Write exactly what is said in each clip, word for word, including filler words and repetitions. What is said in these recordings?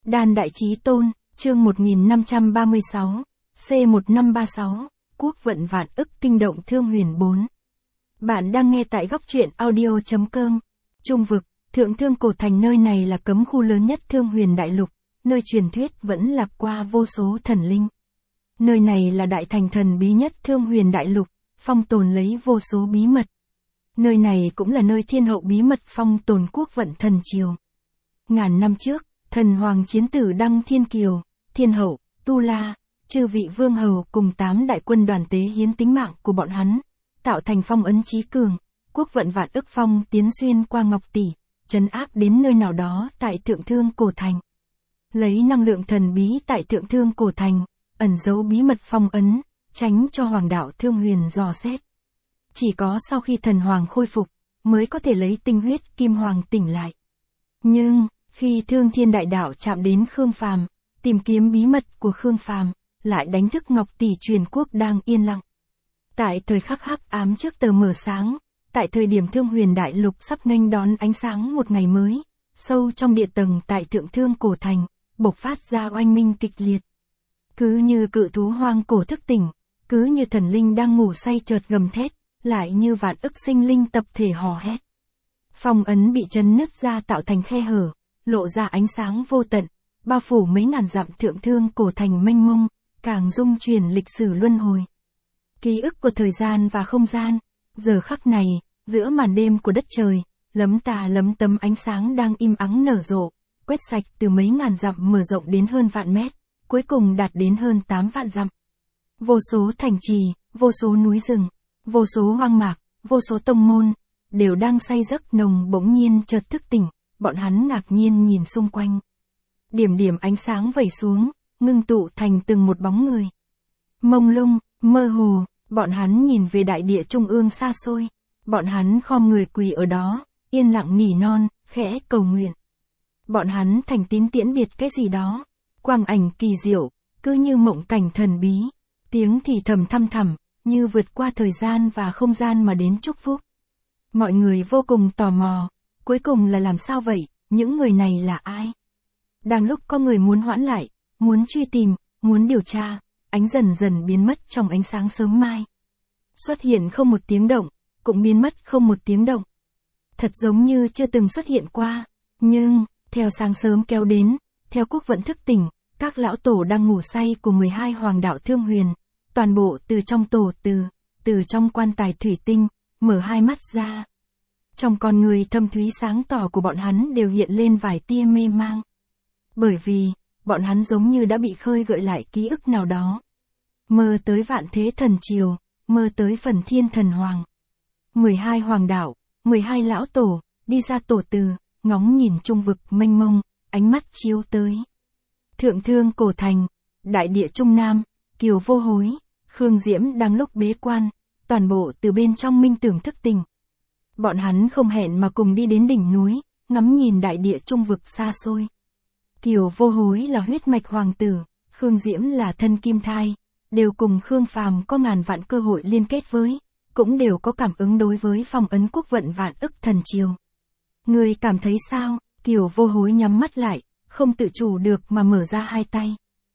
Đan Đại Chí Tôn, chương một nghìn năm trăm ba mươi sáu, C một năm ba sáu, Quốc vận vạn ức kinh động thương huyền bốn. Bạn đang nghe tại góc truyện audio chấm com. Trung vực, thượng thương cổ thành nơi này là cấm khu lớn nhất thương huyền đại lục, nơi truyền thuyết vẫn lạc qua vô số thần linh. Nơi này là đại thành thần bí nhất thương huyền đại lục, phong tồn lấy vô số bí mật. Nơi này cũng là nơi thiên hậu bí mật phong tồn quốc vận thần triều. Ngàn năm trước, thần hoàng chiến tử Đăng Thiên Kiều, thiên hậu, Tu La, chư vị vương hầu cùng tám đại quân đoàn tế hiến tính mạng của bọn hắn, tạo thành phong ấn chí cường, quốc vận vạn ức phong tiến xuyên qua ngọc tỷ, trấn áp đến nơi nào đó tại thượng thương cổ thành. Lấy năng lượng thần bí tại thượng thương cổ thành, ẩn giấu bí mật phong ấn, tránh cho hoàng đạo thương huyền dò xét. Chỉ có sau khi thần hoàng khôi phục, mới có thể lấy tinh huyết kim hoàng tỉnh lại. Nhưng, khi thương thiên đại đạo chạm đến Khương Phàm, tìm kiếm bí mật của Khương Phàm, lại đánh thức ngọc tỷ truyền quốc đang yên lặng. Tại thời khắc hắc ám trước tờ mờ sáng, tại thời điểm thương huyền đại lục sắp nghênh đón ánh sáng một ngày mới, sâu trong địa tầng tại thượng thương cổ thành, bộc phát ra oanh minh kịch liệt. Cứ như cự thú hoang cổ thức tỉnh, cứ như thần linh đang ngủ say chợt gầm thét, lại như vạn ức sinh linh tập thể hò hét. Phong ấn bị chấn nứt ra tạo thành khe hở, lộ ra ánh sáng vô tận, bao phủ mấy ngàn dặm thượng thương cổ thành mênh mông, càng dung truyền lịch sử luân hồi. Ký ức của thời gian và không gian, giờ khắc này, giữa màn đêm của đất trời, lấm tà lấm tấm ánh sáng đang im ắng nở rộ, quét sạch từ mấy ngàn dặm mở rộng đến hơn vạn mét, cuối cùng đạt đến hơn tám vạn dặm. Vô số thành trì, vô số núi rừng, vô số hoang mạc, vô số tông môn, đều đang say giấc nồng bỗng nhiên chợt thức tỉnh, bọn hắn ngạc nhiên nhìn xung quanh. Điểm điểm ánh sáng vẩy xuống, ngưng tụ thành từng một bóng người. Mông lung, mơ hồ, bọn hắn nhìn về đại địa trung ương xa xôi, bọn hắn khom người quỳ ở đó, yên lặng nỉ non, khẽ cầu nguyện. Bọn hắn thành tín tiễn biệt cái gì đó, quang ảnh kỳ diệu, cứ như mộng cảnh thần bí, tiếng thì thầm thăm thẳm, như vượt qua thời gian và không gian mà đến chúc phúc. Mọi người vô cùng tò mò, cuối cùng là làm sao vậy, những người này là ai? Đang lúc có người muốn hoãn lại, muốn truy tìm, muốn điều tra, ánh dần dần biến mất trong ánh sáng sớm mai. Xuất hiện không một tiếng động, cũng biến mất không một tiếng động. Thật giống như chưa từng xuất hiện qua, nhưng, theo sáng sớm kéo đến, theo quốc vận thức tỉnh, các lão tổ đang ngủ say của mười hai hoàng đạo thương huyền, toàn bộ từ trong tổ từ, từ trong quan tài thủy tinh, mở hai mắt ra. Trong con người thâm thúy sáng tỏ của bọn hắn đều hiện lên vài tia mê mang. Bởi vì, bọn hắn giống như đã bị khơi gợi lại ký ức nào đó. Mơ tới vạn thế thần triều, mơ tới phần thiên thần hoàng. mười hai hoàng đạo, mười hai lão tổ, đi ra tổ từ, ngóng nhìn trung vực mênh mông, ánh mắt chiếu tới. Thượng thương cổ thành, đại địa trung nam, Kiều Vô Hối, Khương Diễm đang lúc bế quan, toàn bộ từ bên trong minh tưởng thức tỉnh. Bọn hắn không hẹn mà cùng đi đến đỉnh núi, ngắm nhìn đại địa trung vực xa xôi. Kiều Vô Hối là huyết mạch hoàng tử, Khương Diễm là thân kim thai, đều cùng Khương Phàm có ngàn vạn cơ hội liên kết với, cũng đều có cảm ứng đối với phong ấn quốc vận vạn ức thần triều. Người cảm thấy sao? Kiều Vô Hối nhắm mắt lại, không tự chủ được mà mở ra hai tay.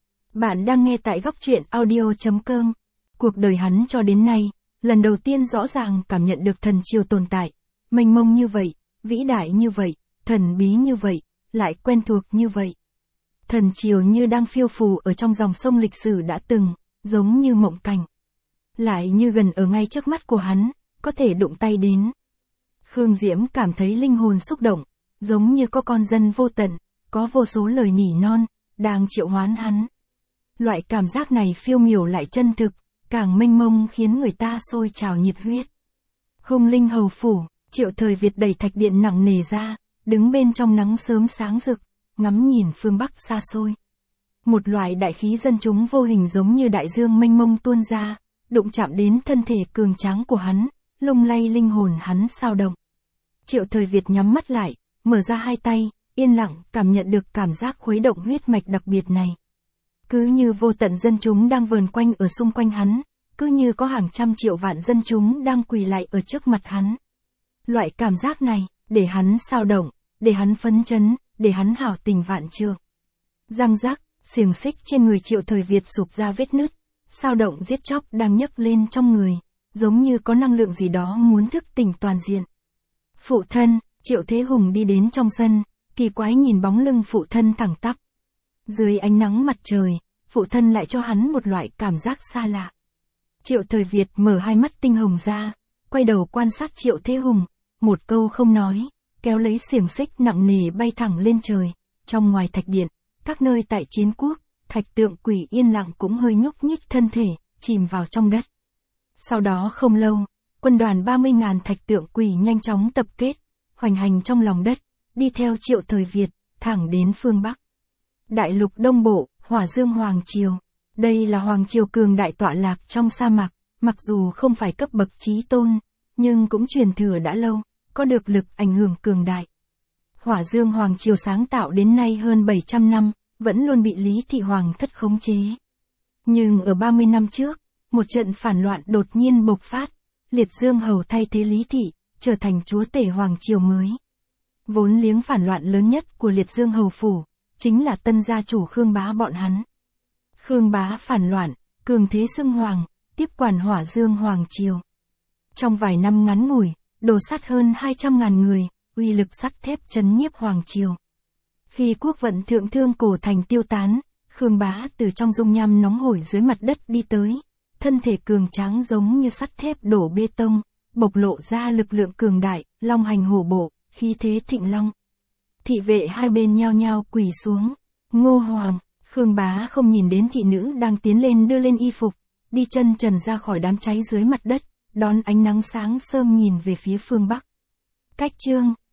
Bạn đang nghe tại góc truyện audio chấm com. Cuộc đời hắn cho đến nay, lần đầu tiên rõ ràng cảm nhận được thần triều tồn tại, mênh mông như vậy, vĩ đại như vậy, thần bí như vậy, lại quen thuộc như vậy. Thần triều như đang phiêu phù ở trong dòng sông lịch sử đã từng, giống như mộng cảnh. Lại như gần ở ngay trước mắt của hắn, có thể đụng tay đến. Khương Diễm cảm thấy linh hồn xúc động, giống như có con dân vô tận, có vô số lời nỉ non, đang triệu hoán hắn. Loại cảm giác này phiêu miểu lại chân thực, càng mênh mông khiến người ta sôi trào nhiệt huyết. Hung linh hầu phủ, Triệu Thời Việt đẩy thạch điện nặng nề ra, đứng bên trong nắng sớm sáng rực, ngắm nhìn phương Bắc xa xôi. Một loại đại khí dân chúng vô hình giống như đại dương mênh mông tuôn ra, đụng chạm đến thân thể cường tráng của hắn, lung lay linh hồn hắn sao động. Triệu Thời Việt nhắm mắt lại, mở ra hai tay, yên lặng cảm nhận được cảm giác khuấy động huyết mạch đặc biệt này. Cứ như vô tận dân chúng đang vờn quanh ở xung quanh hắn, cứ như có hàng trăm triệu vạn dân chúng đang quỳ lại ở trước mặt hắn. Loại cảm giác này, để hắn sao động, để hắn phấn chấn, để hắn hào tình vạn trượng. Răng rắc, xiềng xích trên người Triệu Thời Việt sụp ra vết nứt, sao động giết chóc đang nhấc lên trong người, giống như có năng lượng gì đó muốn thức tỉnh toàn diện. Phụ thân, Triệu Thế Hùng đi đến trong sân, kỳ quái nhìn bóng lưng phụ thân thẳng tắp. Dưới ánh nắng mặt trời, phụ thân lại cho hắn một loại cảm giác xa lạ. Triệu Thời Việt mở hai mắt tinh hồng ra, quay đầu quan sát Triệu Thế Hùng, một câu không nói, kéo lấy xiềng xích nặng nề bay thẳng lên trời. Trong ngoài thạch điện, các nơi tại chiến quốc, thạch tượng quỷ yên lặng cũng hơi nhúc nhích thân thể, chìm vào trong đất. Sau đó không lâu, quân đoàn ba mươi nghìn thạch tượng quỷ nhanh chóng tập kết, hoành hành trong lòng đất, đi theo Triệu Thời Việt, thẳng đến phương Bắc. Đại lục Đông Bộ, Hỏa Dương Hoàng Triều. Đây là Hoàng Triều cường đại tọa lạc trong sa mạc, mặc dù không phải cấp bậc chí tôn, nhưng cũng truyền thừa đã lâu, có được lực ảnh hưởng cường đại. Hỏa Dương Hoàng Triều sáng tạo đến nay hơn bảy trăm năm, vẫn luôn bị Lý Thị Hoàng thất khống chế. Nhưng ở ba mươi năm trước, một trận phản loạn đột nhiên bộc phát, Liệt Dương Hầu thay thế Lý Thị, trở thành chúa tể Hoàng Triều mới. Vốn liếng phản loạn lớn nhất của Liệt Dương Hầu phủ, chính là tân gia chủ Khương Bá bọn hắn. Khương Bá phản loạn, cường thế xưng hoàng, tiếp quản Hỏa Dương Hoàng Triều. Trong vài năm ngắn ngủi, đổ sát hơn hai trăm ngàn người, uy lực sắt thép trấn nhiếp Hoàng Triều. Khi quốc vận thượng thương cổ thành tiêu tán, Khương Bá từ trong dung nham nóng hổi dưới mặt đất đi tới, thân thể cường tráng giống như sắt thép đổ bê tông, bộc lộ ra lực lượng cường đại, long hành hổ bộ, khí thế thịnh long. Thị vệ hai bên nhao nhao quỳ xuống. Ngô Hoàng, Khương Bá không nhìn đến thị nữ đang tiến lên đưa lên y phục, đi chân trần ra khỏi đám cháy dưới mặt đất, đón ánh nắng sáng sớm nhìn về phía phương Bắc. Cách chương